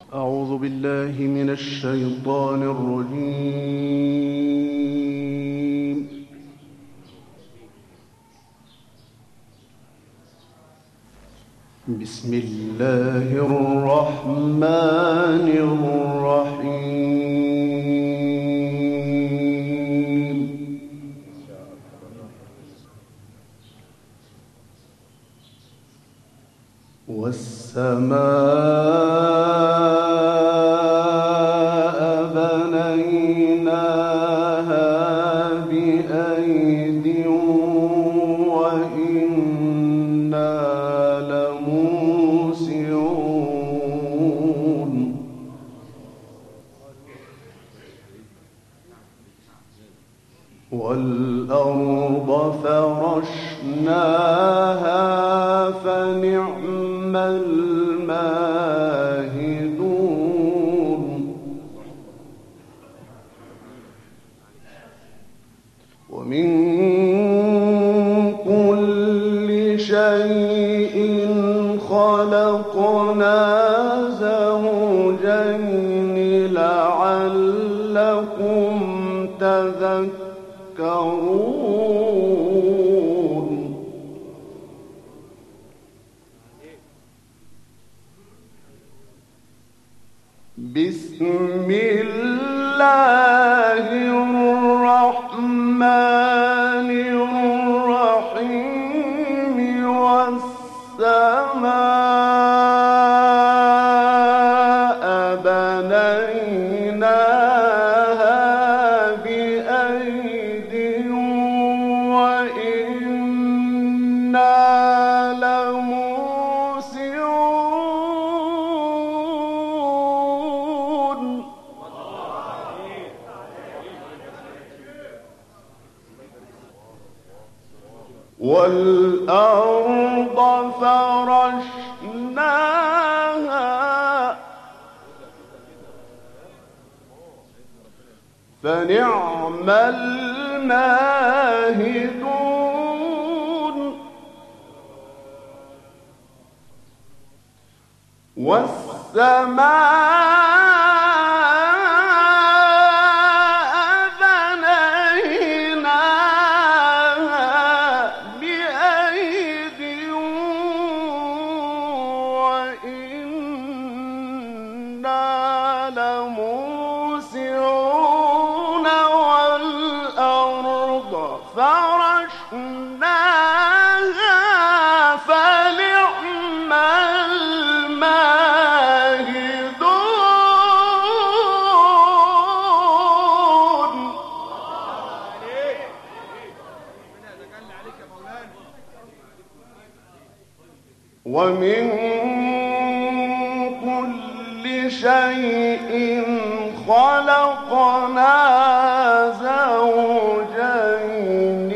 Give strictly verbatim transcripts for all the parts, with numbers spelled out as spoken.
أعوذ بالله من الشيطان الرجيم. بسم الله الرحمن الرحيم. والسماء بنيناها بأيد وإنا لموسعون. والأرض فرشناها فنعم الماهدون. ومن كل شيء خلقنا زوجين لعلكم تذكرون. بسم الله الرحمن الرحيم. والسماء بنيناها بأيد وإنا لموسعون. والأرض فرشناها فنعم الماهدون. والسماء فرشناها فنعم الماهدون. ومن كل شيء خلقنا زوجين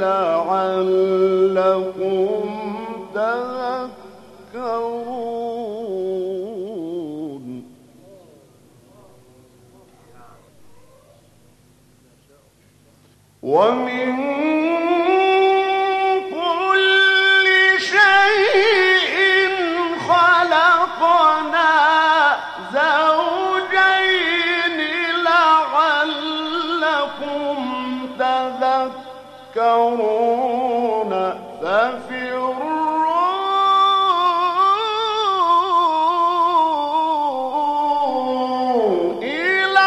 لعلكم تذكرون. ومن كل شيء خلقنا زوجين لعلكم تذكرون. ففروا إلى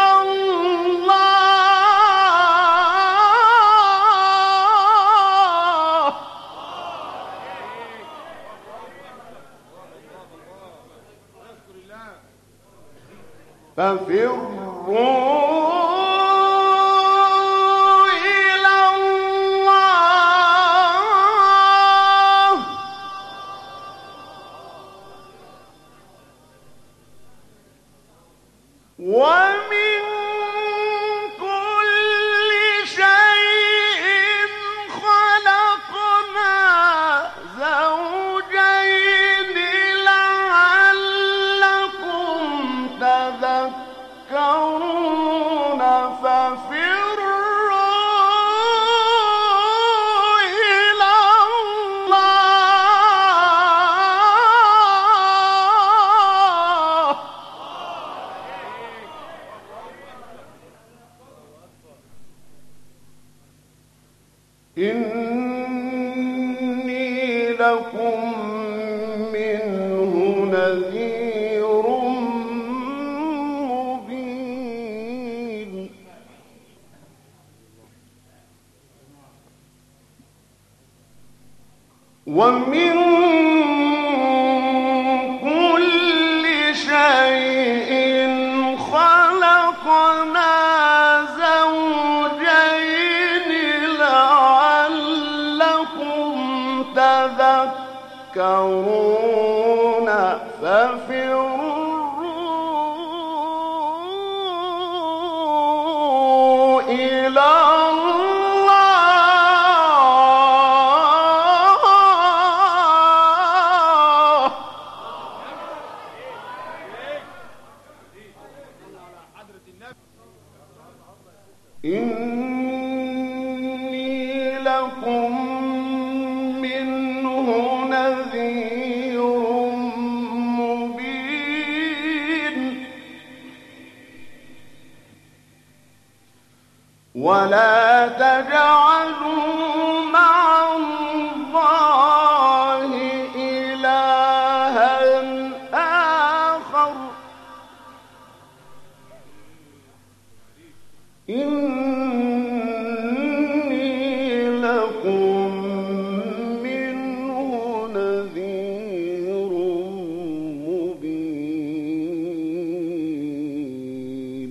الله. ففروا ومن كل شيء خلقنا زوجين لعلكم تذكرون. ففروا إلى الله. إني لكم منه نذير مبين ومن كل شيء خلقنا زوجين لعلكم تذكرون ففروا إلى إني لكم منه نذير مبين ولا تجعلوا مع الله إلها آخر إني لكم منه نذير مبين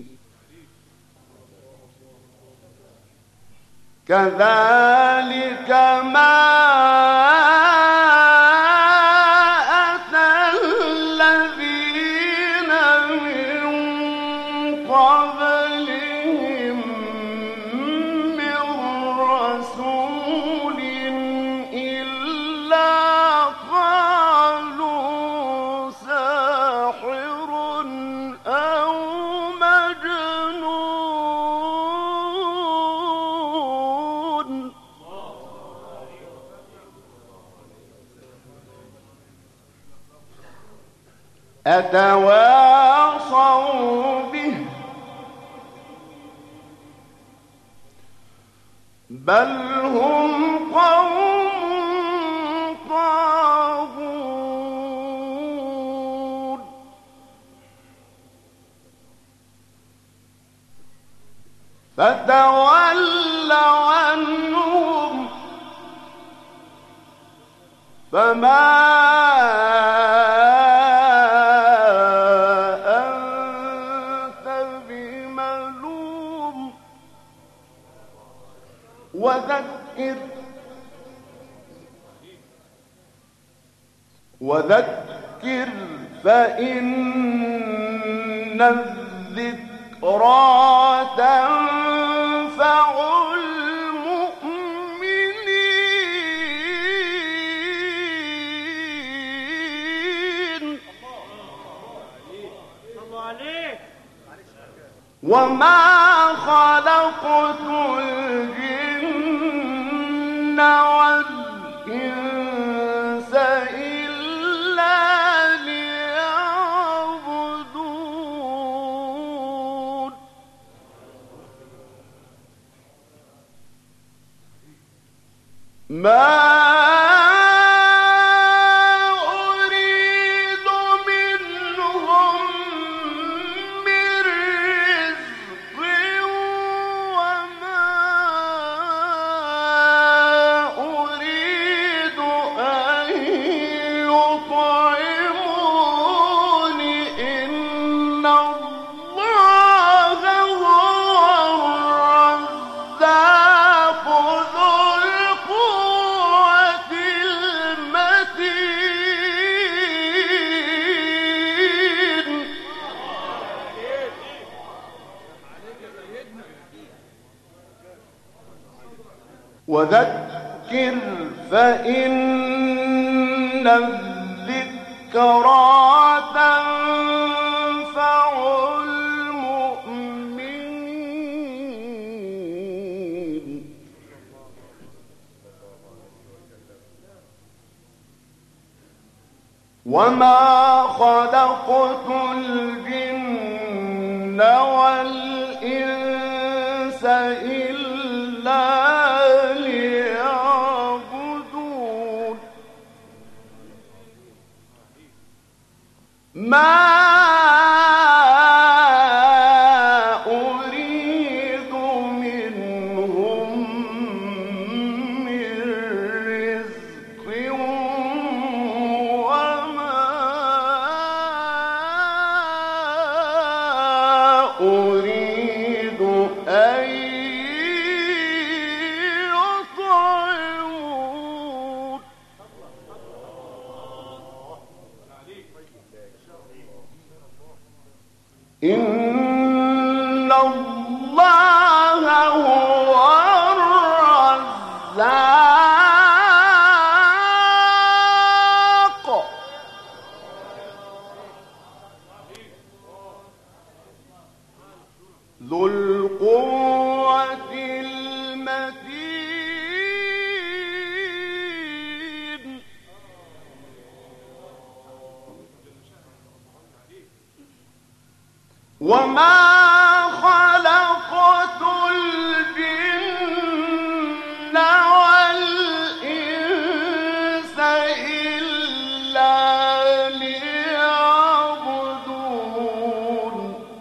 كذلك ما أتى الذين من قبلهم من رسول إلا قالوا ساحر أو مجنون أتواصوا به بل هم قوم طاغون فتول عنهم فما وذكر وذكر فإن الذكرى تنفع المؤمنين وما خلقت الجن والإنس إلا ليعبدون ما وذكر فإن الذكرى تنفع المؤمنين وما خلقت الجن والإنس إلا ليعبدون إن الله هو الرزاق ذو القوة المتين وما خلقت الجن والإنس إلا ليعبدون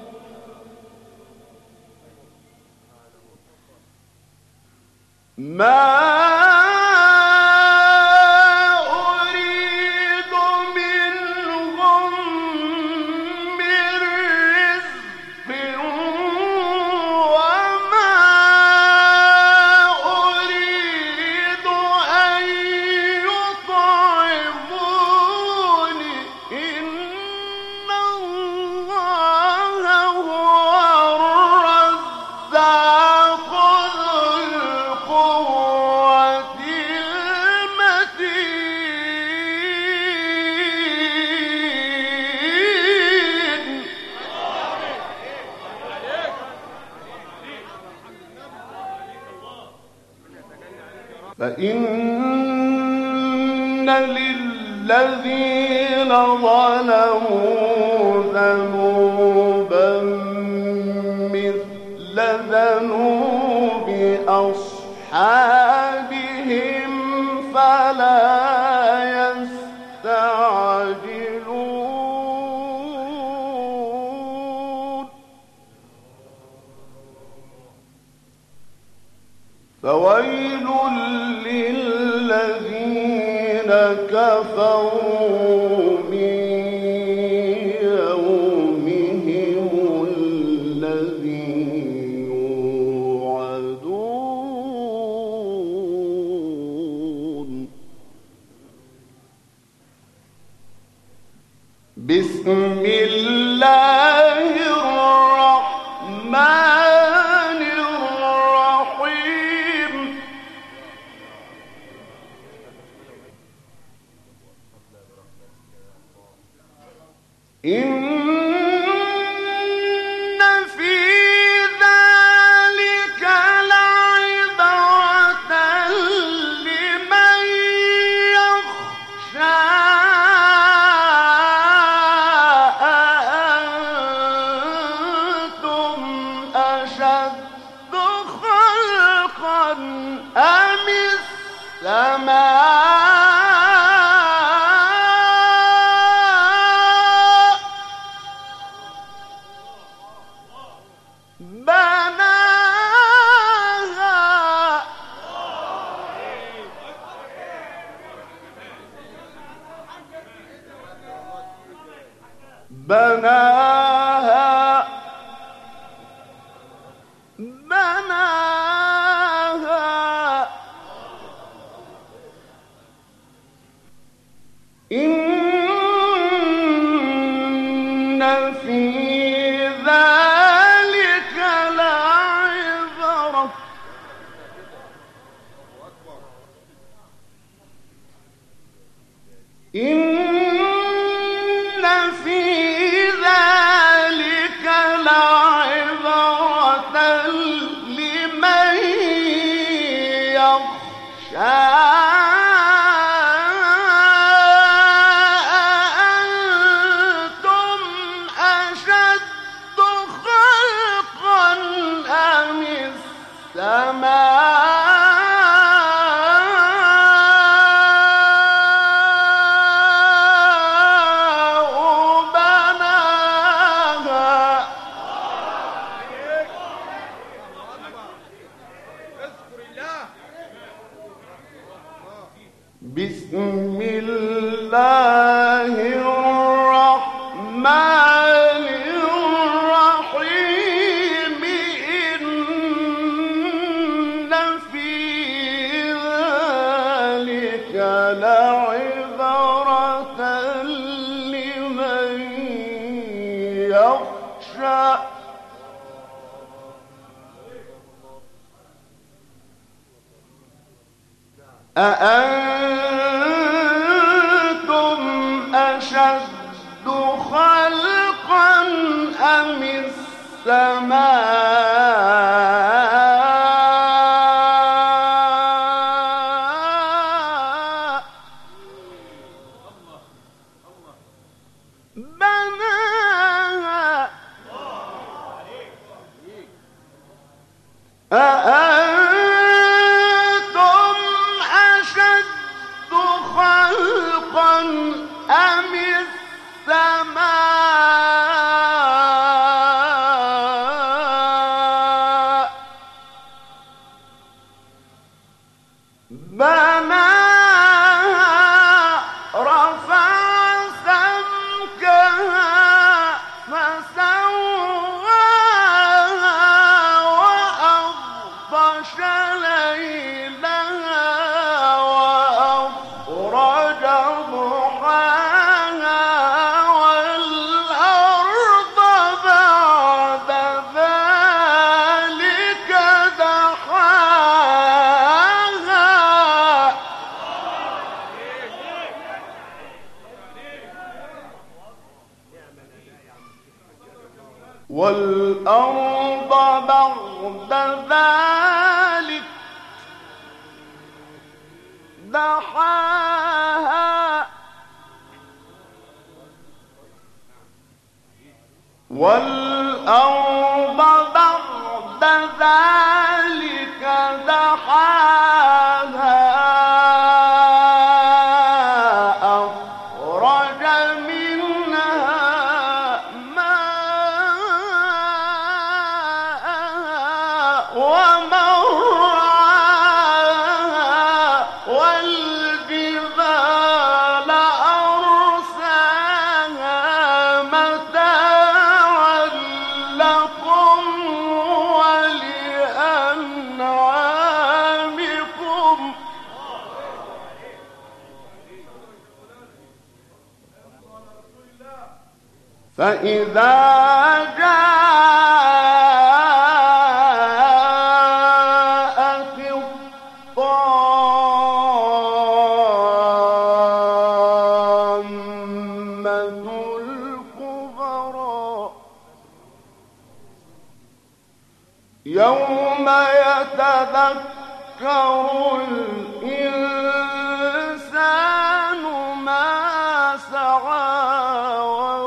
ما فإن للذين ظلموا ذنوبا مثل ذنوب أصحابهم فلا يستعجلون فويل للذين كفروا من يومهم الذي يوعدون بسم الله الرحمن الرحيم إن في ذلك لعبرة لمن يخشى أأنتم أشد خلقا أم السماء بناها بناها إن في ذلك لعبرة إن أأنتم أشد خلقا أم السماء يخشى أأنتم أشد خلقا أم السماء بناها أأنتم أشد خلقا أم السماء بناها رفع سمكها فسواها وأغطش ليلها وأخرج ضحاها والأرض بعد ذلك دحاها والأرض بعد ذلك دحاها والأرض بعد ذلك دحاها أخرج منها ماءها ومرعاها والجبال أرساها متاعا لكم ولأنعامكم فإذا جاءت الطامة الكبرى يوم يتذكر الإنسان ما سعى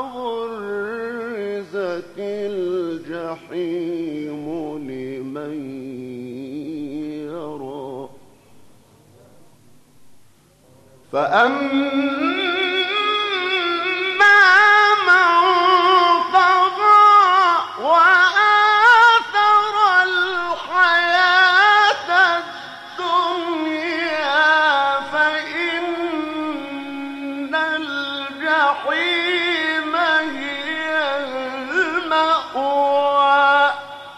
وبرزت الجحيم لمن يرى فأما من طغى وآثر الحياة الدنيا فإن الجحيم هي المأوى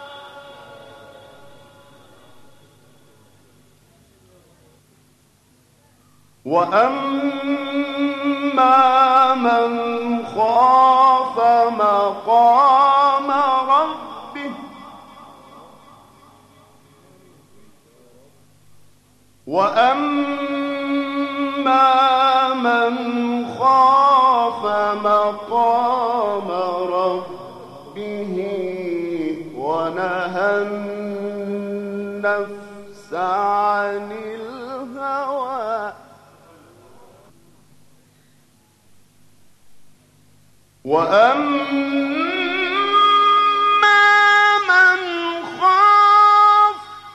وأما من خاف مقام ربه وأما من خاف مقام ربه ونهى النفس عن الهوى وأما من خاف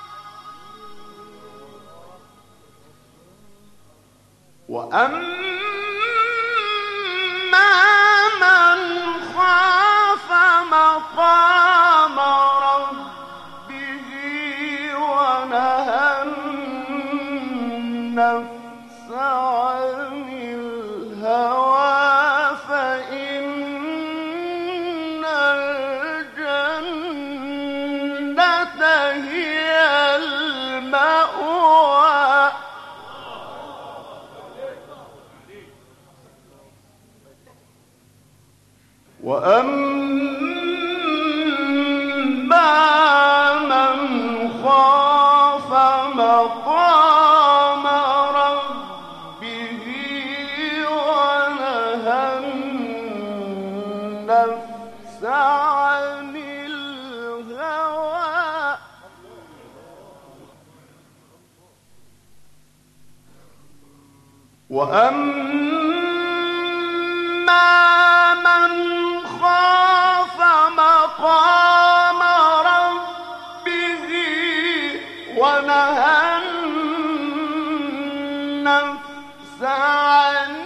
وأما من خاف مقام ربه ونهى النفس عن الهوى فإن الجنة هي المأوى وأما وأما من خاف مقام ربه ونهى النفس عن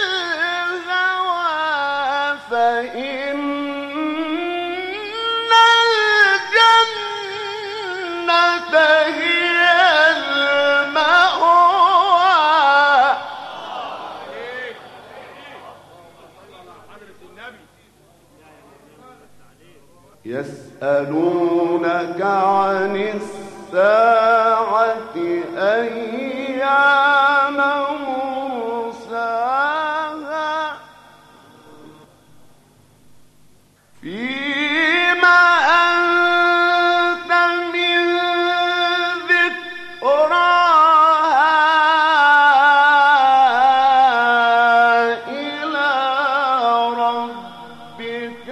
الهوى فإن الجنة هي المأوى. يسألونك عن الساعة أيان مرساها فيما أنت من ذكراها إلى ربك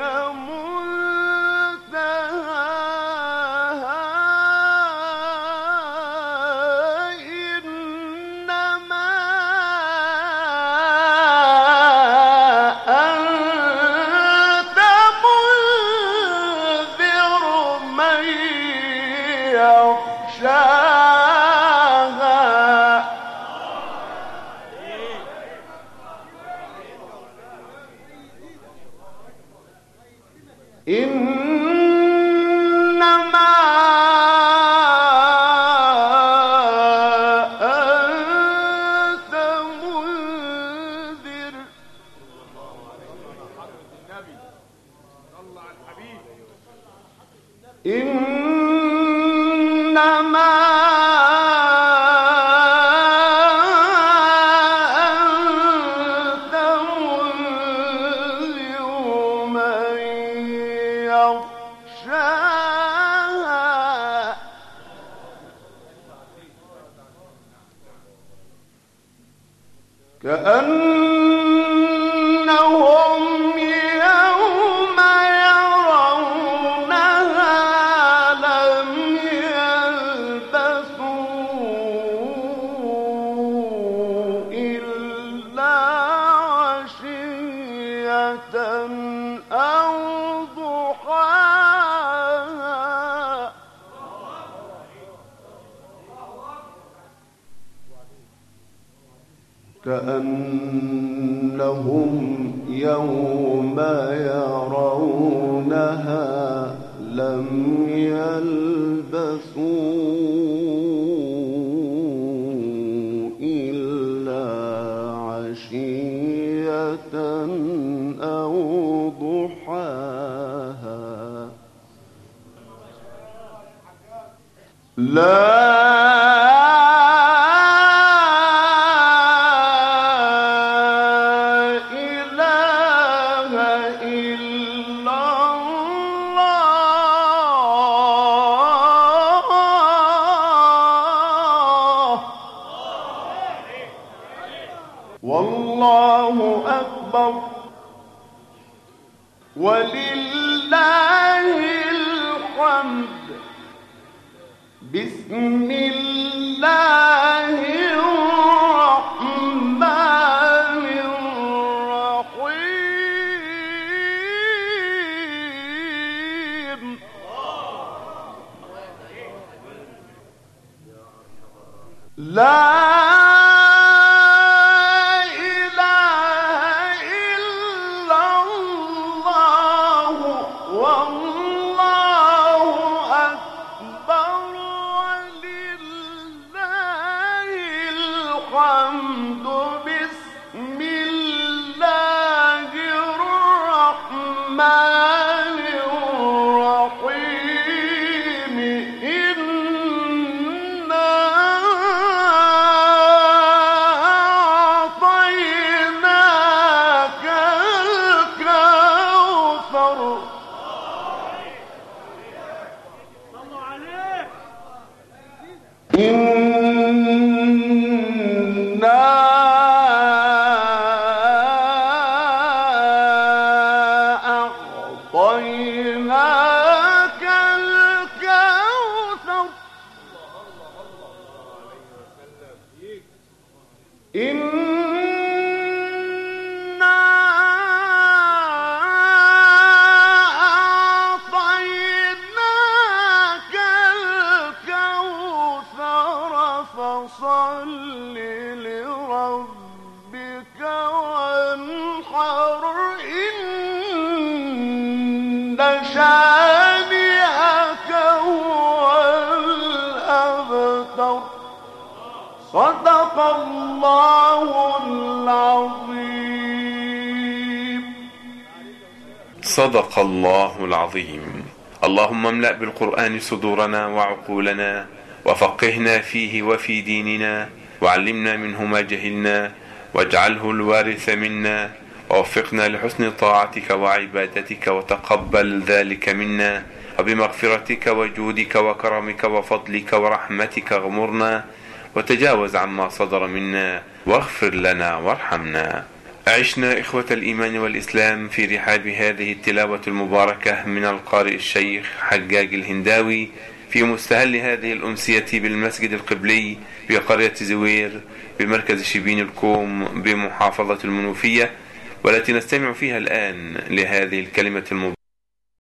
إنما أنت منذر. إنما كأنهم يوم يرونها لم يلبثوا إلا عشية أو ضحاها. كأنهم يوم يرونها لم يلبثوا إلا عشية أو ضحاها. لا والله أكبر ولله الحمد. بسم الله الرحمن الرحيم. لا الحمد. بسم الله الرحمن الرحيم. إنا أعطيناك الكوثر. صلوا عليه. أعطيناك الكوثر. إن شانئك هو الأبتر. صدق الله العظيم. صدق الله العظيم. اللهم املأ بالقرآن صدورنا وعقولنا، وفقهنا فيه وفي ديننا، وعلمنا منه ما جهلنا، واجعله الوارث منا، ووفقنا لحسن طاعتك وعبادتك، وتقبل ذلك منا، وبمغفرتك وجودك وكرمك وفضلك ورحمتك اغمرنا، وتجاوز عما صدر منا، واغفر لنا وارحمنا. عشنا إخوة الإيمان والإسلام في رحاب هذه التلاوة المباركة من القارئ الشيخ حجاج الهنداوي في مستهل هذه الأمسية بالمسجد القبلي بقرية زوير بمركز شبين الكوم بمحافظة المنوفية، والتي نستمع فيها الآن لهذه الكلمة المباركة